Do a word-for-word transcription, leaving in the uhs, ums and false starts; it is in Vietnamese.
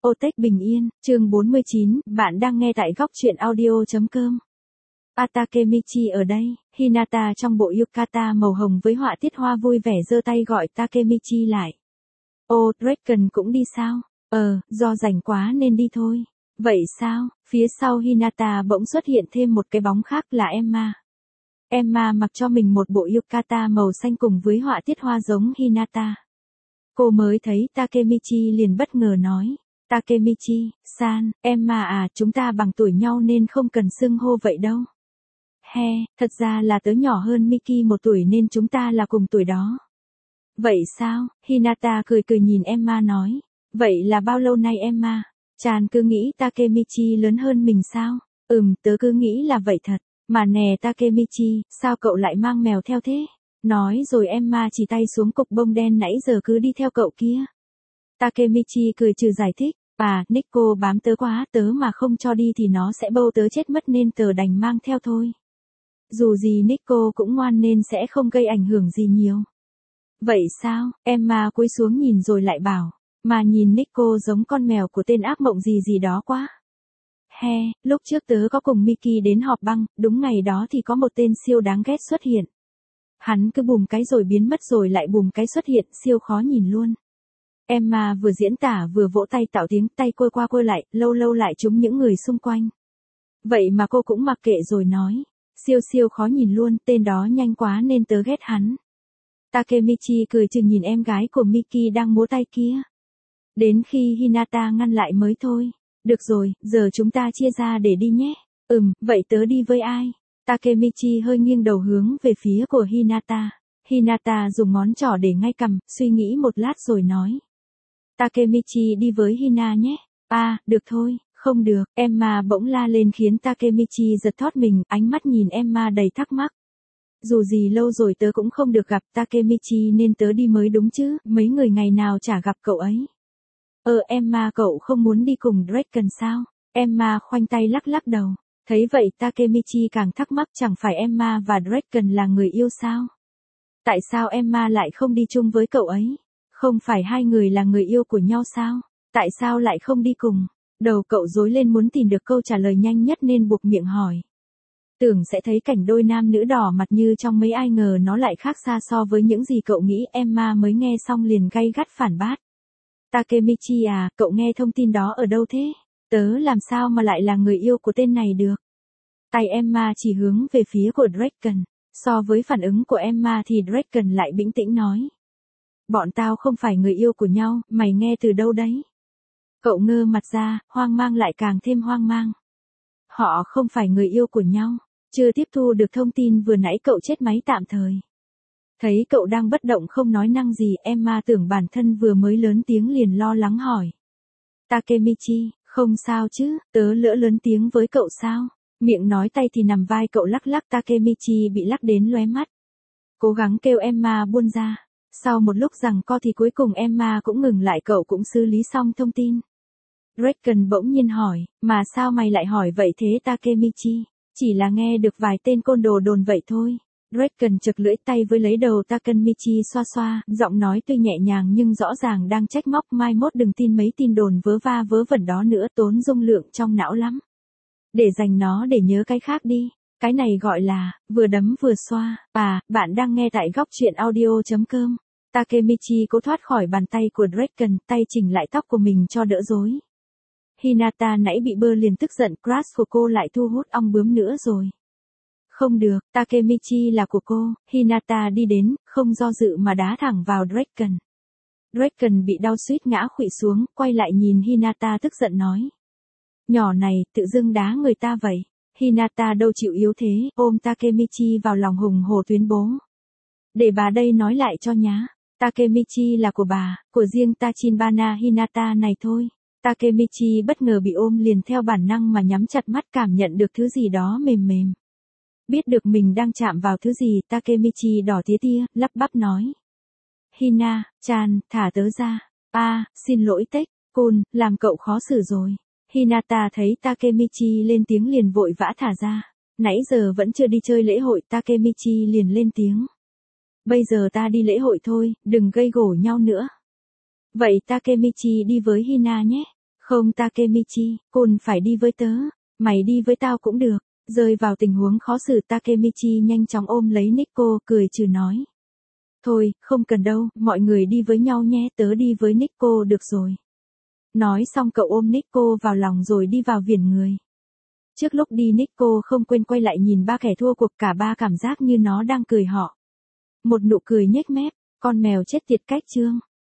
Ô Tech Bình Yên, chương bốn mươi chín, bạn đang nghe tại góc truyện audio.com. Takemichi ở đây, Hinata trong bộ yukata màu hồng với họa tiết hoa vui vẻ giơ tay gọi Takemichi lại. Ô, Draken cũng đi sao? Ờ, do rảnh quá nên đi thôi. Vậy sao? Phía sau Hinata bỗng xuất hiện thêm một cái bóng khác là Emma. Emma mặc cho mình một bộ yukata màu xanh cùng với họa tiết hoa giống Hinata. Cô mới thấy Takemichi liền bất ngờ nói. Takemichi, san, Emma à, chúng ta bằng tuổi nhau nên không cần xưng hô vậy đâu. He, thật ra là tớ nhỏ hơn Miki một tuổi nên chúng ta là cùng tuổi đó. Vậy sao? Hinata cười cười nhìn Emma nói. Vậy là bao lâu nay Emma? Chan cứ nghĩ Takemichi lớn hơn mình sao? Ừm, tớ cứ nghĩ là vậy thật. Mà nè Takemichi, sao cậu lại mang mèo theo thế? Nói rồi Emma chỉ tay xuống cục bông đen nãy giờ cứ đi theo cậu kia. Takemichi cười trừ giải thích, à, Nico bám tớ quá, tớ mà không cho đi thì nó sẽ bâu tớ chết mất nên tớ đành mang theo thôi. Dù gì Nico cũng ngoan nên sẽ không gây ảnh hưởng gì nhiều. Vậy sao? Emma cúi xuống nhìn rồi lại bảo, mà nhìn Nico giống con mèo của tên ác mộng gì gì đó quá. He, lúc trước tớ có cùng Miki đến họp băng, đúng ngày đó thì có một tên siêu đáng ghét xuất hiện. Hắn cứ bùm cái rồi biến mất rồi lại bùm cái xuất hiện, siêu khó nhìn luôn. Emma vừa diễn tả vừa vỗ tay tạo tiếng tay quơ qua quơ lại, lâu lâu lại trúng những người xung quanh. Vậy mà cô cũng mặc kệ rồi nói, siêu siêu khó nhìn luôn, tên đó nhanh quá nên tớ ghét hắn. Takemichi cười chừng nhìn em gái của Miki đang múa tay kia. Đến khi Hinata ngăn lại mới thôi. Được rồi, giờ chúng ta chia ra để đi nhé. Ừm, vậy tớ đi với ai? Takemichi hơi nghiêng đầu hướng về phía của Hinata. Hinata dùng ngón trỏ để ngay cằm, suy nghĩ một lát rồi nói. Takemichi đi với Hina nhé. À, được thôi, không được. Emma bỗng la lên khiến Takemichi giật thót mình, ánh mắt nhìn Emma đầy thắc mắc. Dù gì lâu rồi tớ cũng không được gặp Takemichi nên tớ đi mới đúng chứ, mấy người ngày nào chả gặp cậu ấy. Ờ Emma cậu không muốn đi cùng Draken sao? Emma khoanh tay lắc lắc đầu. Thấy vậy Takemichi càng thắc mắc chẳng phải Emma và Draken là người yêu sao? Tại sao Emma lại không đi chung với cậu ấy? Không phải hai người là người yêu của nhau sao? Tại sao lại không đi cùng? Đầu cậu rối lên muốn tìm được câu trả lời nhanh nhất nên buộc miệng hỏi. Tưởng sẽ thấy cảnh đôi nam nữ đỏ mặt như trong mấy ai ngờ nó lại khác xa so với những gì cậu nghĩ. Emma mới nghe xong liền gay gắt phản bác. Takemichi à, cậu nghe thông tin đó ở đâu thế? Tớ làm sao mà lại là người yêu của tên này được? Tay Emma chỉ hướng về phía của Draken. So với phản ứng của Emma thì Draken lại bình tĩnh nói. Bọn tao không phải người yêu của nhau, mày nghe từ đâu đấy? Cậu ngơ mặt ra, hoang mang lại càng thêm hoang mang. Họ không phải người yêu của nhau, chưa tiếp thu được thông tin vừa nãy cậu chết máy tạm thời. Thấy cậu đang bất động không nói năng gì, Emma tưởng bản thân vừa mới lớn tiếng liền lo lắng hỏi. Takemichi, không sao chứ, tớ lỡ lớn tiếng với cậu sao? Miệng nói tay thì nằm vai cậu lắc lắc. Takemichi bị lắc đến lóe mắt. Cố gắng kêu Emma buông ra. Sau một lúc giằng co thì cuối cùng Emma cũng ngừng lại, cậu cũng xử lý xong thông tin. Draken bỗng nhiên hỏi, mà sao mày lại hỏi vậy thế Takemichi? Chỉ là nghe được vài tên côn đồ đồn vậy thôi. Draken chực lưỡi, tay với lấy đầu Takemichi xoa xoa, giọng nói tuy nhẹ nhàng nhưng rõ ràng đang trách móc, mai mốt đừng tin mấy tin đồn vớ va vớ vẩn đó nữa, tốn dung lượng trong não lắm. Để dành nó để nhớ cái khác đi. Cái này gọi là, vừa đấm vừa xoa. À, bạn đang nghe tại góc truyện audio.com. Takemichi cố thoát khỏi bàn tay của Draken, tay chỉnh lại tóc của mình cho đỡ rối. Hinata nãy bị bơ liền tức giận, crush của cô lại thu hút ong bướm nữa rồi. Không được, Takemichi là của cô. Hinata đi đến, không do dự mà đá thẳng vào Draken. Draken bị đau suýt ngã khuỵu xuống, quay lại nhìn Hinata tức giận nói. Nhỏ này, tự dưng đá người ta vậy. Hinata đâu chịu yếu thế, ôm Takemichi vào lòng hùng hổ tuyên bố. Để bà đây nói lại cho nhá. Takemichi là của bà, của riêng Tachinbana Hinata này thôi. Takemichi bất ngờ bị ôm liền theo bản năng mà nhắm chặt mắt, cảm nhận được thứ gì đó mềm mềm. Biết được mình đang chạm vào thứ gì, Takemichi đỏ tía tia, lắp bắp nói. Hina, Chan, thả tớ ra. A, à, xin lỗi Tech, Kun, làm cậu khó xử rồi. Hinata thấy Takemichi lên tiếng liền vội vã thả ra. Nãy giờ vẫn chưa đi chơi lễ hội, Takemichi liền lên tiếng. Bây giờ ta đi lễ hội thôi, đừng gây gổ nhau nữa. Vậy Takemichi đi với Hina nhé. Không Takemichi, Cun phải đi với tớ. Mày đi với tao cũng được. Rơi vào tình huống khó xử Takemichi nhanh chóng ôm lấy Nico, cười trừ nói. Thôi, không cần đâu, mọi người đi với nhau nhé, tớ đi với Nico được rồi. Nói xong cậu ôm Nico vào lòng rồi đi vào viền người. Trước lúc đi Nico không quên quay lại nhìn ba kẻ thua cuộc, cả ba cảm giác như nó đang cười họ. Một nụ cười nhếch mép, con mèo chết tiệt cách chương.